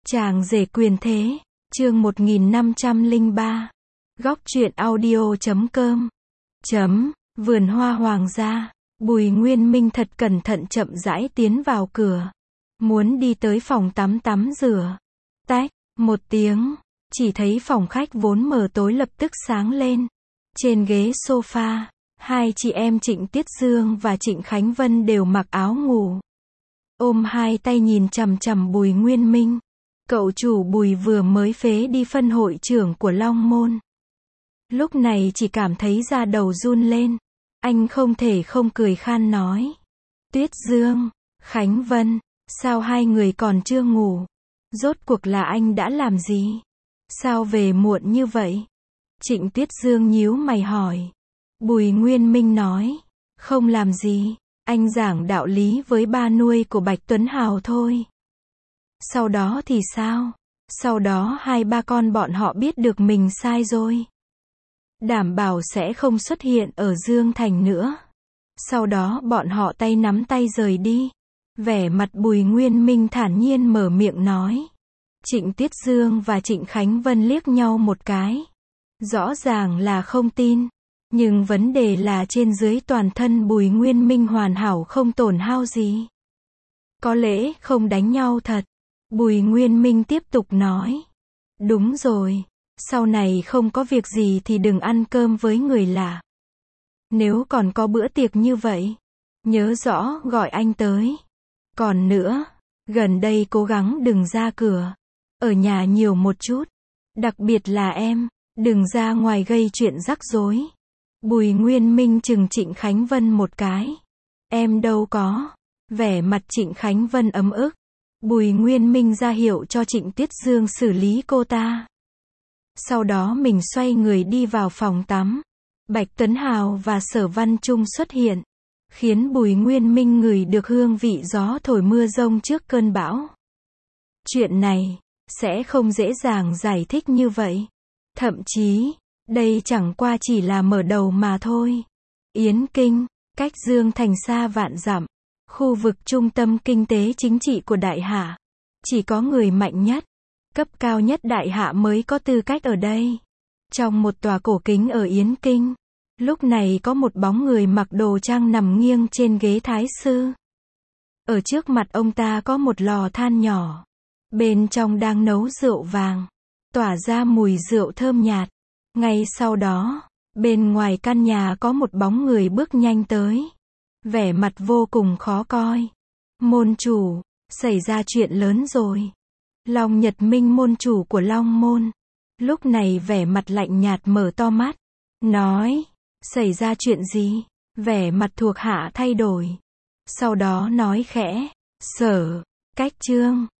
Chàng rể quyền thế, chương 1503. Góc truyện audio.com. Vườn hoa hoàng gia. Bùi Nguyên Minh thật cẩn thận chậm rãi tiến vào cửa. Muốn đi tới phòng tắm tắm rửa. Tách, một tiếng, chỉ thấy phòng khách vốn mờ tối lập tức sáng lên. Trên ghế sofa, hai chị em Trịnh Tiết Dương và Trịnh Khánh Vân đều mặc áo ngủ. Ôm hai tay nhìn chằm chằm Bùi Nguyên Minh. Cậu chủ Bùi vừa mới phế đi phân hội trưởng của Long Môn. Lúc này chỉ cảm thấy da đầu run lên. Anh không thể không cười khan nói. Tuyết Dương, Khánh Vân, sao hai người còn chưa ngủ? Rốt cuộc là anh đã làm gì? Sao về muộn như vậy? Trịnh Tiết Dương nhíu mày hỏi. Bùi Nguyên Minh nói. Không làm gì, anh giảng đạo lý với ba nuôi của Bạch Tuấn Hào thôi. Sau đó thì sao? Sau đó hai ba con bọn họ biết được mình sai rồi. Đảm bảo sẽ không xuất hiện ở Dương Thành nữa. Sau đó bọn họ tay nắm tay rời đi. Vẻ mặt Bùi Nguyên Minh thản nhiên mở miệng nói. Trịnh Tiết Dương và Trịnh Khánh Vân liếc nhau một cái. Rõ ràng là không tin. Nhưng vấn đề là trên dưới toàn thân Bùi Nguyên Minh hoàn hảo không tổn hao gì. Có lẽ không đánh nhau thật. Bùi Nguyên Minh tiếp tục nói. Đúng rồi. Sau này không có việc gì thì đừng ăn cơm với người lạ. Nếu còn có bữa tiệc như vậy, nhớ rõ gọi anh tới. Còn nữa, gần đây cố gắng đừng ra cửa. Ở nhà nhiều một chút. Đặc biệt là em, đừng ra ngoài gây chuyện rắc rối. Bùi Nguyên Minh chừng Trịnh Khánh Vân một cái. Em đâu có. Vẻ mặt Trịnh Khánh Vân ấm ức. Bùi Nguyên Minh ra hiệu cho Trịnh Tiết Dương xử lý cô ta. Sau đó mình xoay người đi vào phòng tắm. Bạch Tuấn Hào và Sở Văn Trung xuất hiện. Khiến Bùi Nguyên Minh ngửi được hương vị gió thổi mưa rông trước cơn bão. Chuyện này, sẽ không dễ dàng giải thích như vậy. Thậm chí, đây chẳng qua chỉ là mở đầu mà thôi. Yến Kinh, cách Dương Thành xa vạn dặm. Khu vực trung tâm kinh tế chính trị của Đại Hạ. Chỉ có người mạnh nhất, cấp cao nhất Đại Hạ mới có tư cách ở đây. Trong một tòa cổ kính ở Yến Kinh, lúc này có một bóng người mặc đồ trang nằm nghiêng trên ghế thái sư. Ở trước mặt ông ta có một lò than nhỏ. Bên trong đang nấu rượu vàng, tỏa ra mùi rượu thơm nhạt. Ngay sau đó, bên ngoài căn nhà có một bóng người bước nhanh tới. Vẻ mặt vô cùng khó coi. Môn chủ, xảy ra chuyện lớn rồi. Long Nhật Minh môn chủ của Long Môn. Lúc này vẻ mặt lạnh nhạt mở to mắt. Nói, xảy ra chuyện gì? Vẻ mặt thuộc hạ thay đổi. Sau đó nói khẽ, Sở, Cách Trương,